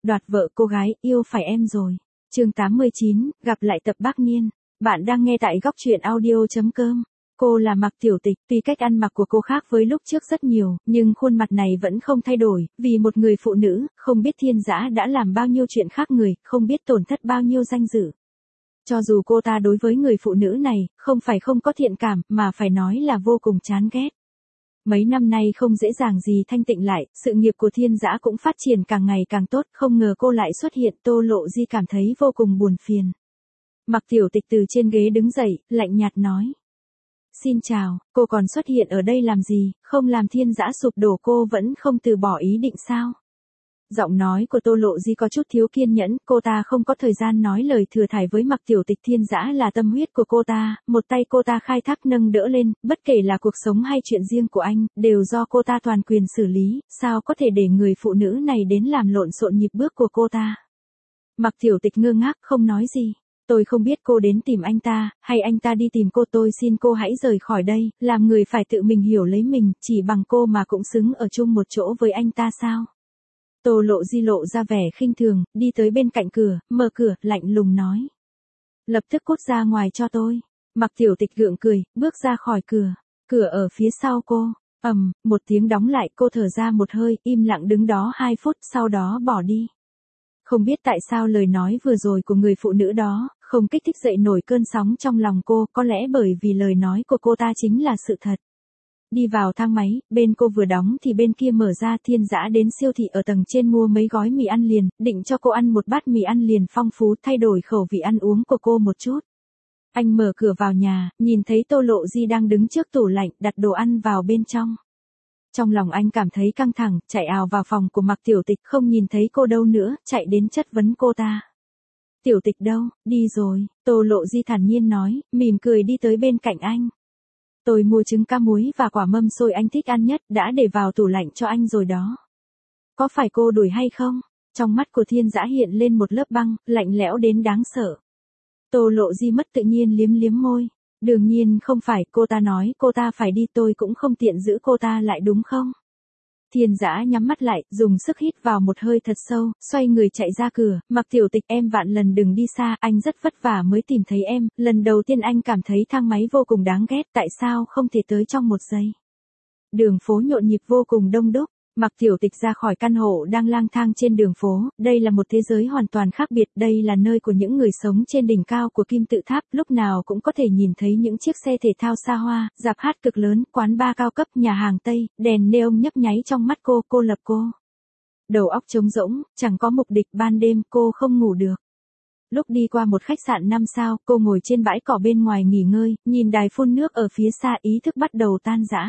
đoạt vợ cô gái, yêu phải em rồi. Chương 89, gặp lại tập Bác Niên. Bạn đang nghe tại góc truyện audio.com. Cô là Mạc Tiểu Tịch, tuy cách ăn mặc của cô khác với lúc trước rất nhiều, nhưng khuôn mặt này vẫn không thay đổi, vì một người phụ nữ, không biết Thiên Dã đã làm bao nhiêu chuyện khác người, không biết tổn thất bao nhiêu danh dự. Cho dù cô ta đối với người phụ nữ này, không phải không có thiện cảm, mà phải nói là vô cùng chán ghét. Mấy năm nay không dễ dàng gì thanh tịnh lại, sự nghiệp của Thiên Dã cũng phát triển càng ngày càng tốt, không ngờ cô lại xuất hiện. Tô Lộ Di cảm thấy vô cùng buồn phiền. Mạc Tiểu Tịch từ trên ghế đứng dậy, lạnh nhạt nói. Xin chào, cô còn xuất hiện ở đây làm gì, không làm Thiên Dã sụp đổ cô vẫn không từ bỏ ý định sao? Giọng nói của Tô Lộ Di có chút thiếu kiên nhẫn, cô ta không có thời gian nói lời thừa thải với Mạc Tiểu Tịch. Thiên Dã là tâm huyết của cô ta, một tay cô ta khai thác nâng đỡ lên, bất kể là cuộc sống hay chuyện riêng của anh, đều do cô ta toàn quyền xử lý, sao có thể để người phụ nữ này đến làm lộn xộn nhịp bước của cô ta. Mạc Tiểu Tịch ngơ ngác không nói gì. Tôi không biết cô đến tìm anh ta, hay anh ta đi tìm cô, tôi xin cô hãy rời khỏi đây, làm người phải tự mình hiểu lấy mình, chỉ bằng cô mà cũng xứng ở chung một chỗ với anh ta sao? Tô Lộ Di lộ ra vẻ khinh thường, đi tới bên cạnh cửa, mở cửa, lạnh lùng nói. Lập tức cút ra ngoài cho tôi. Mạc Tiểu Tịch gượng cười, bước ra khỏi cửa. Cửa ở phía sau cô. Một tiếng đóng lại, cô thở ra một hơi, im lặng đứng đó 2 phút, sau đó bỏ đi. Không biết tại sao lời nói vừa rồi của người phụ nữ đó, không kích thích dậy nổi cơn sóng trong lòng cô, có lẽ bởi vì lời nói của cô ta chính là sự thật. Đi vào thang máy, bên cô vừa đóng thì bên kia mở ra. Thiên Dã đến siêu thị ở tầng trên mua mấy gói mì ăn liền, định cho cô ăn một bát mì ăn liền phong phú, thay đổi khẩu vị ăn uống của cô một chút. Anh mở cửa vào nhà, nhìn thấy Tô Lộ Di đang đứng trước tủ lạnh, đặt đồ ăn vào bên trong. Trong lòng anh cảm thấy căng thẳng, chạy ào vào phòng của Mạc Tiểu Tịch, không nhìn thấy cô đâu nữa, chạy đến chất vấn cô ta. Tiểu Tịch đâu, đi rồi, Tô Lộ Di thản nhiên nói, mỉm cười đi tới bên cạnh anh. Tôi mua trứng cá muối và quả mâm xôi anh thích ăn nhất, đã để vào tủ lạnh cho anh rồi đó. Có phải cô đuổi hay không? Trong mắt của Thiên Dã hiện lên một lớp băng, lạnh lẽo đến đáng sợ. Tô Lộ Di mất tự nhiên liếm liếm môi. Đương nhiên không phải, cô ta nói cô ta phải đi, tôi cũng không tiện giữ cô ta lại đúng không? Thiên Dã nhắm mắt lại, dùng sức hít vào một hơi thật sâu, xoay người chạy ra cửa. Mạc Tiểu Tịch, em vạn lần đừng đi xa, anh rất vất vả mới tìm thấy em, lần đầu tiên anh cảm thấy thang máy vô cùng đáng ghét, tại sao không thể tới trong 1 giây. Đường phố nhộn nhịp vô cùng đông đúc. Mạc Tiểu Tịch ra khỏi căn hộ đang lang thang trên đường phố, đây là một thế giới hoàn toàn khác biệt, đây là nơi của những người sống trên đỉnh cao của kim tự tháp, lúc nào cũng có thể nhìn thấy những chiếc xe thể thao xa hoa, rạp hát cực lớn, quán bar cao cấp, nhà hàng Tây, đèn neon nhấp nháy trong mắt cô lập cô. Đầu óc trống rỗng, chẳng có mục đích, ban đêm cô không ngủ được. Lúc đi qua một khách sạn 5 sao, cô ngồi trên bãi cỏ bên ngoài nghỉ ngơi, nhìn đài phun nước ở phía xa, ý thức bắt đầu tan rã.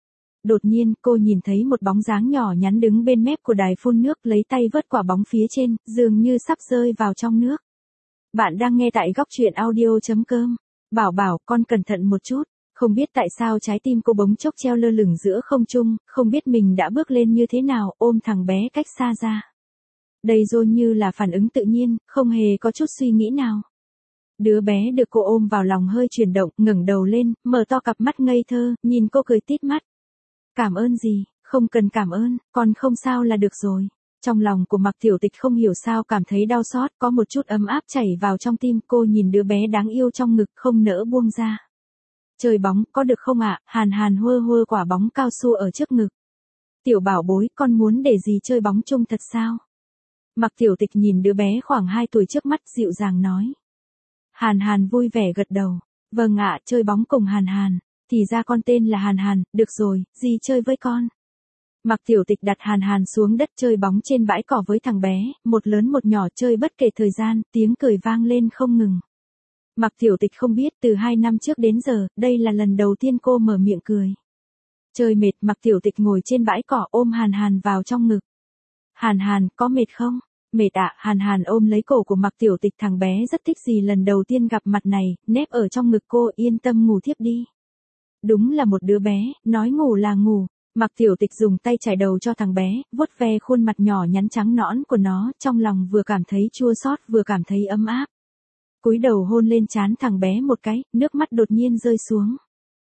Đột nhiên, cô nhìn thấy một bóng dáng nhỏ nhắn đứng bên mép của đài phun nước, lấy tay vớt quả bóng phía trên, dường như sắp rơi vào trong nước. Bạn đang nghe tại góc truyện audio.com. Bảo, con cẩn thận một chút. Không biết tại sao trái tim cô bỗng chốc treo lơ lửng giữa không trung, không biết mình đã bước lên như thế nào, ôm thằng bé cách xa ra. Đây dường như là phản ứng tự nhiên, không hề có chút suy nghĩ nào. Đứa bé được cô ôm vào lòng hơi chuyển động, ngẩng đầu lên, mở to cặp mắt ngây thơ, nhìn cô cười tít mắt. Cảm ơn gì, không cần cảm ơn, con không sao là được rồi. Trong lòng của Mạc Tiểu Tịch không hiểu sao cảm thấy đau xót, có một chút ấm áp chảy vào trong tim, cô nhìn đứa bé đáng yêu trong ngực, không nỡ buông ra. Chơi bóng, có được không ạ? Hàn Hàn hơ hơ quả bóng cao su ở trước ngực. Tiểu bảo bối, con muốn để gì chơi bóng chung thật sao? Mạc Tiểu Tịch nhìn đứa bé khoảng 2 tuổi trước mắt, dịu dàng nói. Hàn Hàn vui vẻ gật đầu. Vâng ạ, chơi bóng cùng Hàn Hàn. Thì ra con tên là Hàn Hàn, được rồi, dì chơi với con. Mạc Tiểu Tịch đặt Hàn Hàn xuống đất chơi bóng trên bãi cỏ với thằng bé, một lớn một nhỏ chơi bất kể thời gian, tiếng cười vang lên không ngừng. Mạc Tiểu Tịch không biết từ 2 năm trước đến giờ, đây là lần đầu tiên cô mở miệng cười. Chơi mệt, Mạc Tiểu Tịch ngồi trên bãi cỏ ôm Hàn Hàn vào trong ngực. Hàn Hàn, có mệt không? Mệt ạ, Hàn Hàn ôm lấy cổ của Mạc Tiểu Tịch, thằng bé rất thích gì lần đầu tiên gặp mặt này, nép ở trong ngực cô, yên tâm ngủ thiếp đi. Đúng là một đứa bé, nói ngủ là ngủ. Mạc Tiểu Tịch dùng tay chải đầu cho thằng bé, vuốt ve khuôn mặt nhỏ nhắn trắng nõn của nó, trong lòng vừa cảm thấy chua xót vừa cảm thấy ấm áp. Cúi đầu hôn lên trán thằng bé một cái, nước mắt đột nhiên rơi xuống.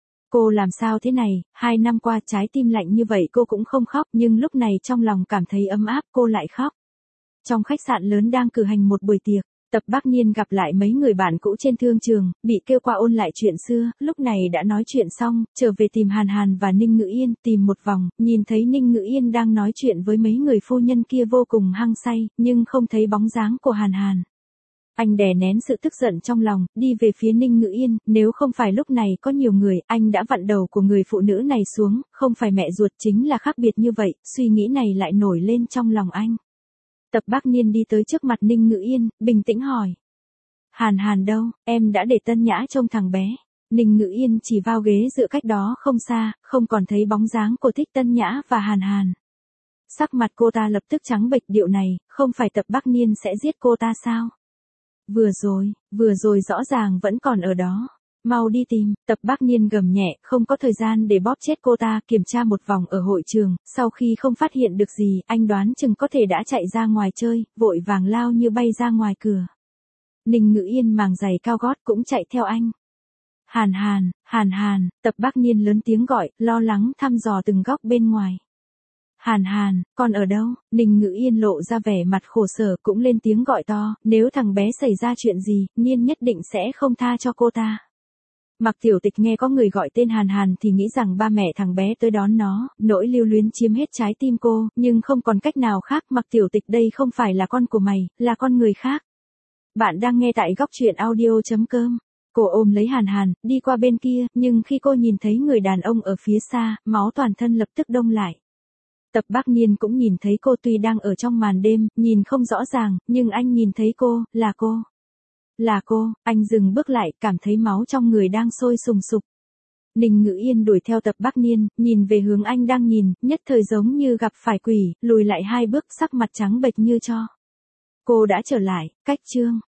Cô làm sao thế này, 2 năm qua trái tim lạnh như vậy cô cũng không khóc, nhưng lúc này trong lòng cảm thấy ấm áp cô lại khóc. trong khách sạn lớn đang cử hành một buổi tiệc. Tập Bác Niên gặp lại mấy người bạn cũ trên thương trường, bị kêu qua ôn lại chuyện xưa, lúc này đã nói chuyện xong, trở về tìm Hàn Hàn và Ninh Ngữ Yên, tìm một vòng, nhìn thấy Ninh Ngữ Yên đang nói chuyện với mấy người phu nhân kia vô cùng hăng say, nhưng không thấy bóng dáng của Hàn Hàn. Anh đè nén sự tức giận trong lòng, đi về phía Ninh Ngữ Yên, nếu không phải lúc này có nhiều người, anh đã vặn đầu của người phụ nữ này xuống, không phải mẹ ruột chính là khác biệt như vậy, suy nghĩ này lại nổi lên trong lòng anh. Tập Bác Niên đi tới trước mặt Ninh Ngữ Yên, bình tĩnh hỏi. Hàn Hàn đâu, em đã để Tân Nhã trông thằng bé. Ninh Ngữ Yên chỉ vào ghế dựa cách đó không xa, không còn thấy bóng dáng của Thích Tân Nhã và Hàn Hàn. Sắc mặt cô ta lập tức trắng bệch, điệu này, không phải Tập Bác Niên sẽ giết cô ta sao? Vừa rồi rõ ràng vẫn còn ở đó. Mau đi tìm, Tập Bác Niên gầm nhẹ, không có thời gian để bóp chết cô ta, kiểm tra một vòng ở hội trường, sau khi không phát hiện được gì, anh đoán chừng có thể đã chạy ra ngoài chơi, vội vàng lao như bay ra ngoài cửa. Ninh Ngữ Yên màng giày cao gót cũng chạy theo anh. Hàn Hàn, Hàn Hàn, Tập Bác Niên lớn tiếng gọi, lo lắng thăm dò từng góc bên ngoài. Hàn Hàn, con ở đâu? Ninh Ngữ Yên lộ ra vẻ mặt khổ sở cũng lên tiếng gọi to, nếu thằng bé xảy ra chuyện gì, Niên nhất định sẽ không tha cho cô ta. Mạc Tiểu Tịch nghe có người gọi tên Hàn Hàn thì nghĩ rằng ba mẹ thằng bé tới đón nó, nỗi lưu luyến chiếm hết trái tim cô, nhưng không còn cách nào khác. Mạc Tiểu Tịch, đây không phải là con của mày, là con người khác. Bạn đang nghe tại góc truyện audio.com. Cô ôm lấy Hàn Hàn, đi qua bên kia, nhưng khi cô nhìn thấy người đàn ông ở phía xa, máu toàn thân lập tức đông lại. Tập Bác Niên cũng nhìn thấy cô, tuy đang ở trong màn đêm, nhìn không rõ ràng, nhưng anh nhìn thấy cô, là cô. Là cô, anh dừng bước lại, cảm thấy máu trong người đang sôi sùng sục. Ninh Ngữ Yên đuổi theo Tập Bác Niên, nhìn về hướng anh đang nhìn, nhất thời giống như gặp phải quỷ, lùi lại 2 bước, sắc mặt trắng bệch như tro. Cô đã trở lại, cách chương.